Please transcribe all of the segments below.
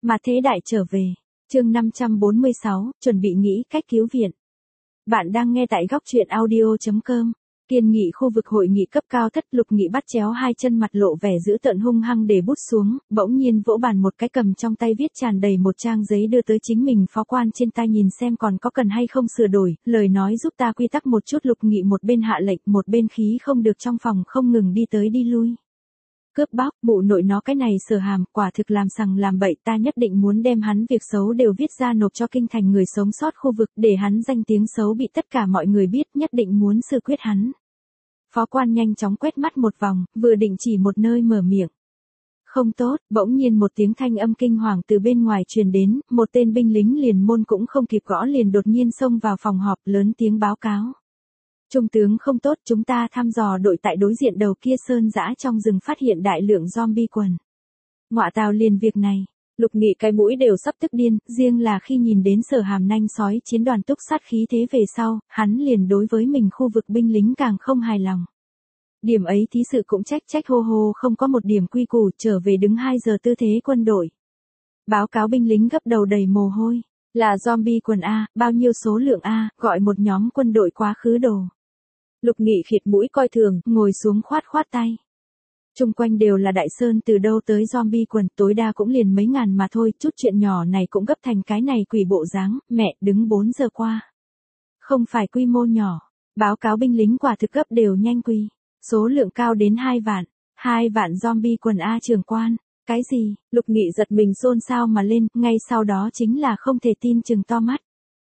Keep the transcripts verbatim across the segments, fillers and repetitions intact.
Mà thế đại trở về. Chương năm trăm bốn mươi sáu, chuẩn bị nghĩ cách cứu viện. Bạn đang nghe tại góc truyện audio chấm com. Kiên nghị khu vực hội nghị cấp cao thất, Lục Nghị bắt chéo hai chân, mặt lộ vẻ dữ tợn, hung hăng để bút xuống, bỗng nhiên vỗ bàn một cái, cầm trong tay viết tràn đầy một trang giấy đưa tới chính mình phó quan trên tay, nhìn xem còn có cần hay không sửa đổi, lời nói giúp ta quy tắc một chút. Lục Nghị một bên hạ lệnh, một bên khí không được trong phòng không ngừng đi tới đi lui. Cướp bóc, mụ nội nó cái này Sở Hàm, quả thực làm sằng làm bậy, ta nhất định muốn đem hắn việc xấu đều viết ra nộp cho kinh thành người sống sót khu vực, để hắn danh tiếng xấu bị tất cả mọi người biết, nhất định muốn xử quyết hắn. Phó quan nhanh chóng quét mắt một vòng, vừa định chỉ một nơi mở miệng. Không tốt, bỗng nhiên một tiếng thanh âm kinh hoàng từ bên ngoài truyền đến, một tên binh lính liền môn cũng không kịp gõ liền đột nhiên xông vào phòng họp, lớn tiếng báo cáo. Trung tướng không tốt, chúng ta thăm dò đội tại đối diện đầu kia sơn dã trong rừng phát hiện đại lượng zombie quần. Ngọa tào, liền việc này. Lục Nghị cái mũi đều sắp tức điên, riêng là khi nhìn đến Sở Hàm nanh sói chiến đoàn túc sát khí thế về sau, hắn liền đối với mình khu vực binh lính càng không hài lòng. Điểm ấy thí sự cũng trách trách hô hô không có một điểm quy củ, trở về đứng hai giờ tư thế quân đội. Báo cáo binh lính gấp đầu đầy mồ hôi, là zombie quần A, bao nhiêu số lượng A, gọi một nhóm quân đội quá khứ đồ. Lục Nghị khịt mũi coi thường, ngồi xuống khoát khoát tay. Trung quanh đều là đại sơn, từ đâu tới zombie quần, tối đa cũng liền mấy ngàn mà thôi, chút chuyện nhỏ này cũng gấp thành cái này quỷ bộ dáng, mẹ, đứng bốn giờ qua. Không phải quy mô nhỏ, báo cáo binh lính quả thực gấp đều nhanh quy, số lượng cao đến hai vạn, hai vạn zombie quần A trưởng quan, cái gì, Lục Nghị giật mình xôn xao mà lên, ngay sau đó chính là không thể tin chừng to mắt.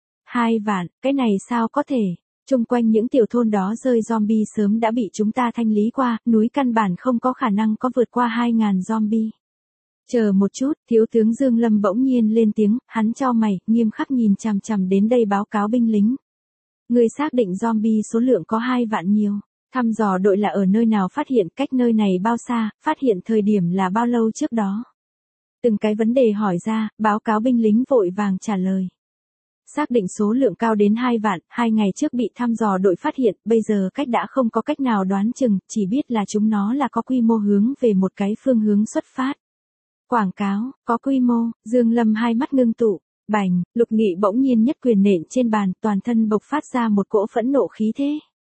Hai vạn, cái này sao có thể? Trung quanh những tiểu thôn đó rơi zombie sớm đã bị chúng ta thanh lý qua, núi căn bản không có khả năng có vượt qua hai ngàn zombie. Chờ một chút, thiếu tướng Dương Lâm bỗng nhiên lên tiếng, hắn chau mày, nghiêm khắc nhìn chằm chằm đến đây báo cáo binh lính. Người xác định zombie số lượng có hai vạn nhiều, thăm dò đội là ở nơi nào phát hiện, cách nơi này bao xa, phát hiện thời điểm là bao lâu trước đó. Từng cái vấn đề hỏi ra, báo cáo binh lính vội vàng trả lời. Xác định số lượng cao đến hai vạn, hai ngày trước bị thăm dò đội phát hiện, bây giờ cách đã không có cách nào đoán chừng, chỉ biết là chúng nó là có quy mô hướng về một cái phương hướng xuất phát. Quảng cáo, có quy mô, Dương Lâm hai mắt ngưng tụ, bành, Lục Nghị bỗng nhiên nhất quyền nện trên bàn, toàn thân bộc phát ra một cỗ phẫn nộ khí thế.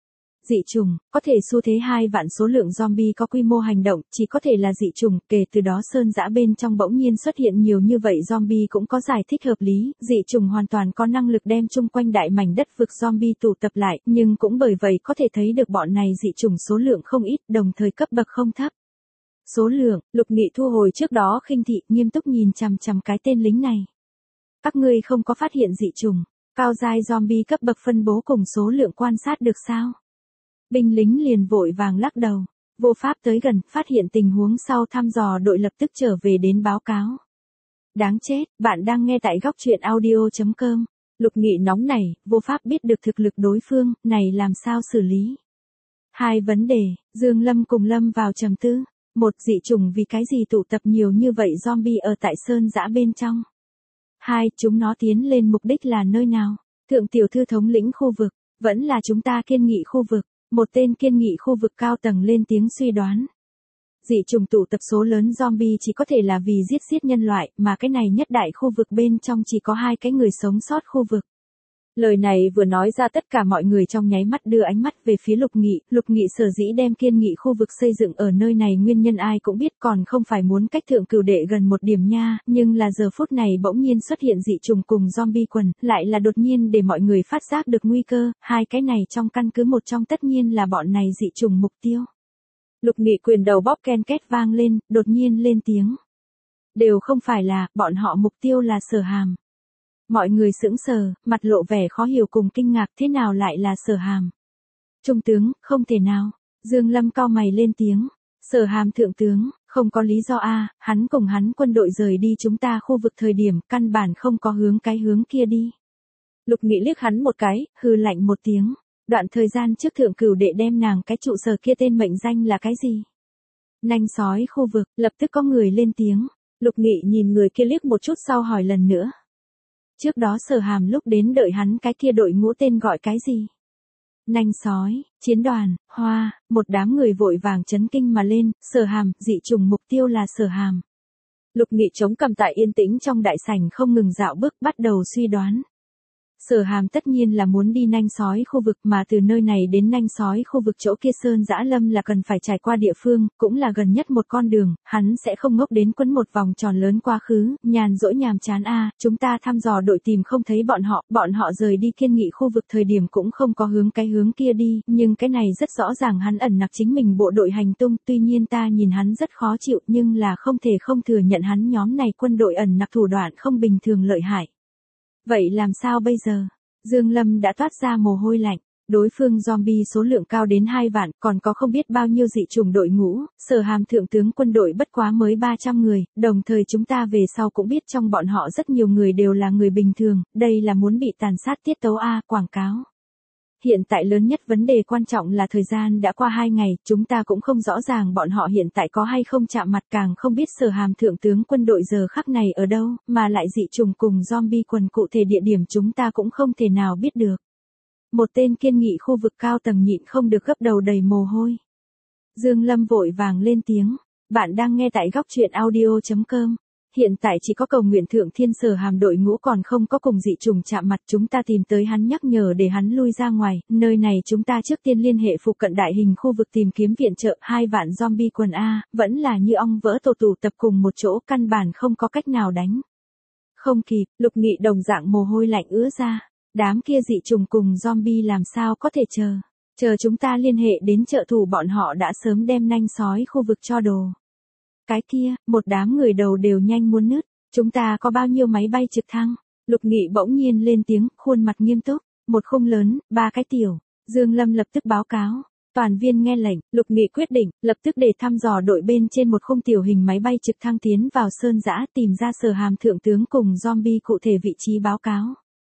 Dị trùng, có thể xu thế hai vạn số lượng zombie có quy mô hành động, chỉ có thể là dị trùng, kể từ đó sơn dã bên trong bỗng nhiên xuất hiện nhiều như vậy zombie cũng có giải thích hợp lý, dị trùng hoàn toàn có năng lực đem chung quanh đại mảnh đất vực zombie tụ tập lại, nhưng cũng bởi vậy có thể thấy được bọn này dị trùng số lượng không ít, đồng thời cấp bậc không thấp. Số lượng, Lục Nghị thu hồi trước đó khinh thị, nghiêm túc nhìn chằm chằm cái tên lính này. Các ngươi không có phát hiện dị trùng, cao giai zombie cấp bậc phân bố cùng số lượng quan sát được sao? Binh lính liền vội vàng lắc đầu, vô pháp tới gần, phát hiện tình huống sau thăm dò đội lập tức trở về đến báo cáo. Đáng chết, bạn đang nghe tại góc truyện audio chấm com. Lục Nghị nóng này, vô pháp biết được thực lực đối phương, này làm sao xử lý. Hai vấn đề, Dương Lâm cùng Lâm vào trầm tư. Một, dị trùng vì cái gì tụ tập nhiều như vậy zombie ở tại sơn dã bên trong. Hai, chúng nó tiến lên mục đích là nơi nào? Thượng tiểu thư thống lĩnh khu vực, vẫn là chúng ta kiên nghị khu vực. Một tên kiên nghị khu vực cao tầng lên tiếng suy đoán. Dị trùng tụ tập số lớn zombie chỉ có thể là vì giết giết nhân loại, mà cái này nhất đại khu vực bên trong chỉ có hai cái người sống sót khu vực. Lời này vừa nói ra, tất cả mọi người trong nháy mắt đưa ánh mắt về phía Lục Nghị, Lục Nghị sở dĩ đem kiên nghị khu vực xây dựng ở nơi này nguyên nhân ai cũng biết, còn không phải muốn cách thượng cửu đệ gần một điểm nha, nhưng là giờ phút này bỗng nhiên xuất hiện dị trùng cùng zombie quần, lại là đột nhiên để mọi người phát giác được nguy cơ, hai cái này trong căn cứ một trong tất nhiên là bọn này dị trùng mục tiêu. Lục Nghị quyền đầu bóp ken két vang lên, đột nhiên lên tiếng. Đều không phải là, bọn họ mục tiêu là Sở Hàm. Mọi người sững sờ, mặt lộ vẻ khó hiểu cùng kinh ngạc, thế nào lại là Sở Hàm? Trung tướng, không thể nào. Dương Lâm cau mày lên tiếng. Sở Hàm thượng tướng, không có lý do a, hắn cùng hắn quân đội rời đi chúng ta khu vực thời điểm, căn bản không có hướng cái hướng kia đi. Lục Nghị liếc hắn một cái, hừ lạnh một tiếng. Đoạn thời gian trước thượng cửu đệ đem nàng cái trụ sở kia tên mệnh danh là cái gì? Nanh sói khu vực, lập tức có người lên tiếng. Lục Nghị nhìn người kia liếc một chút sau hỏi lần nữa. Trước đó Sở Hàm lúc đến đợi hắn cái kia đội ngũ tên gọi cái gì? Nanh sói, chiến đoàn, hoa, một đám người vội vàng chấn kinh mà lên, Sở Hàm, dị trùng mục tiêu là Sở Hàm. Lục Nghị chống cằm tại yên tĩnh trong đại sảnh không ngừng dạo bước bắt đầu suy đoán. Sở Hàm tất nhiên là muốn đi Nanh Sói khu vực mà từ nơi này đến Nanh Sói khu vực chỗ kia Sơn Dã Lâm là cần phải trải qua địa phương, cũng là gần nhất một con đường, hắn sẽ không ngốc đến quấn một vòng tròn lớn quá khứ, nhàn rỗi nhàm chán a, chúng ta thăm dò đội tìm không thấy bọn họ, bọn họ rời đi Kiên Nghị khu vực thời điểm cũng không có hướng cái hướng kia đi, nhưng cái này rất rõ ràng hắn ẩn nặc chính mình bộ đội hành tung, tuy nhiên ta nhìn hắn rất khó chịu nhưng là không thể không thừa nhận hắn nhóm này quân đội ẩn nặc thủ đoạn không bình thường lợi hại. Vậy làm sao bây giờ? Dương Lâm đã toát ra mồ hôi lạnh. Đối phương zombie số lượng cao đến hai vạn, còn có không biết bao nhiêu dị chủng đội ngũ, Sở Hàm thượng tướng quân đội bất quá mới ba trăm người, đồng thời chúng ta về sau cũng biết trong bọn họ rất nhiều người đều là người bình thường, đây là muốn bị tàn sát tiết tấu A, quảng cáo. Hiện tại lớn nhất vấn đề quan trọng là thời gian đã qua hai ngày, chúng ta cũng không rõ ràng bọn họ hiện tại có hay không chạm mặt, càng không biết Sở Hàm thượng tướng quân đội giờ khắc này ở đâu, mà lại dị trùng cùng zombie quần cụ thể địa điểm chúng ta cũng không thể nào biết được. Một tên Kiên Nghị khu vực cao tầng nhịn không được gấp đầu đầy mồ hôi. Dương Lâm vội vàng lên tiếng, bạn đang nghe tại góc truyện audio chấm com. Hiện tại chỉ có cầu nguyện thượng thiên Sở Hàm đội ngũ còn không có cùng dị trùng chạm mặt, chúng ta tìm tới hắn nhắc nhở để hắn lui ra ngoài, nơi này chúng ta trước tiên liên hệ phụ cận đại hình khu vực tìm kiếm viện trợ, hai vạn zombie quần A, vẫn là như ong vỡ tổ tụ tập cùng một chỗ, căn bản không có cách nào đánh. Không kịp, Lục Nghị đồng dạng mồ hôi lạnh ứa ra, đám kia dị trùng cùng zombie làm sao có thể chờ, chờ chúng ta liên hệ đến trợ thủ bọn họ đã sớm đem Nanh Sói khu vực cho đồ. Cái kia, một đám người đầu đều nhanh muốn nứt, chúng ta có bao nhiêu máy bay trực thăng? Lục Nghị bỗng nhiên lên tiếng, khuôn mặt nghiêm túc, một khung lớn, ba cái tiểu. Dương Lâm lập tức báo cáo, toàn viên nghe lệnh, Lục Nghị quyết định, lập tức để thăm dò đội bên trên một khung tiểu hình máy bay trực thăng tiến vào Sơn Dã tìm ra Sở Hàm thượng tướng cùng zombie cụ thể vị trí báo cáo.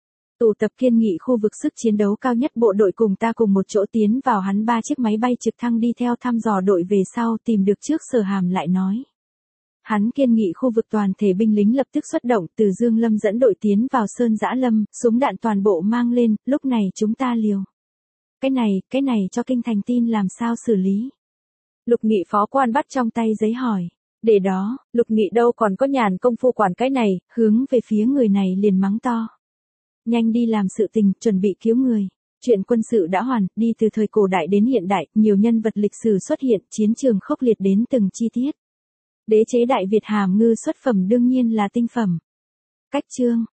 Tụ tập Kiên Nghị khu vực sức chiến đấu cao nhất bộ đội cùng ta cùng một chỗ tiến vào, hắn ba chiếc máy bay trực thăng đi theo thăm dò đội về sau tìm được trước Sở Hàm lại nói. Hắn Kiên Nghị khu vực toàn thể binh lính lập tức xuất động, từ Dương Lâm dẫn đội tiến vào Sơn Dã Lâm, súng đạn toàn bộ mang lên, lúc này chúng ta liều. Cái này, cái này cho kinh thành tin làm sao xử lý? Lục Nghị phó quan bắt trong tay giấy hỏi. Để đó, Lục Nghị đâu còn có nhàn công phu quản cái này, hướng về phía người này liền mắng to. Nhanh đi làm sự tình, chuẩn bị cứu người. Chuyện quân sự đã hoàn, đi từ thời cổ đại đến hiện đại, nhiều nhân vật lịch sử xuất hiện, chiến trường khốc liệt đến từng chi tiết. Đế chế Đại Việt hàm ngư xuất phẩm đương nhiên là tinh phẩm. Cách chương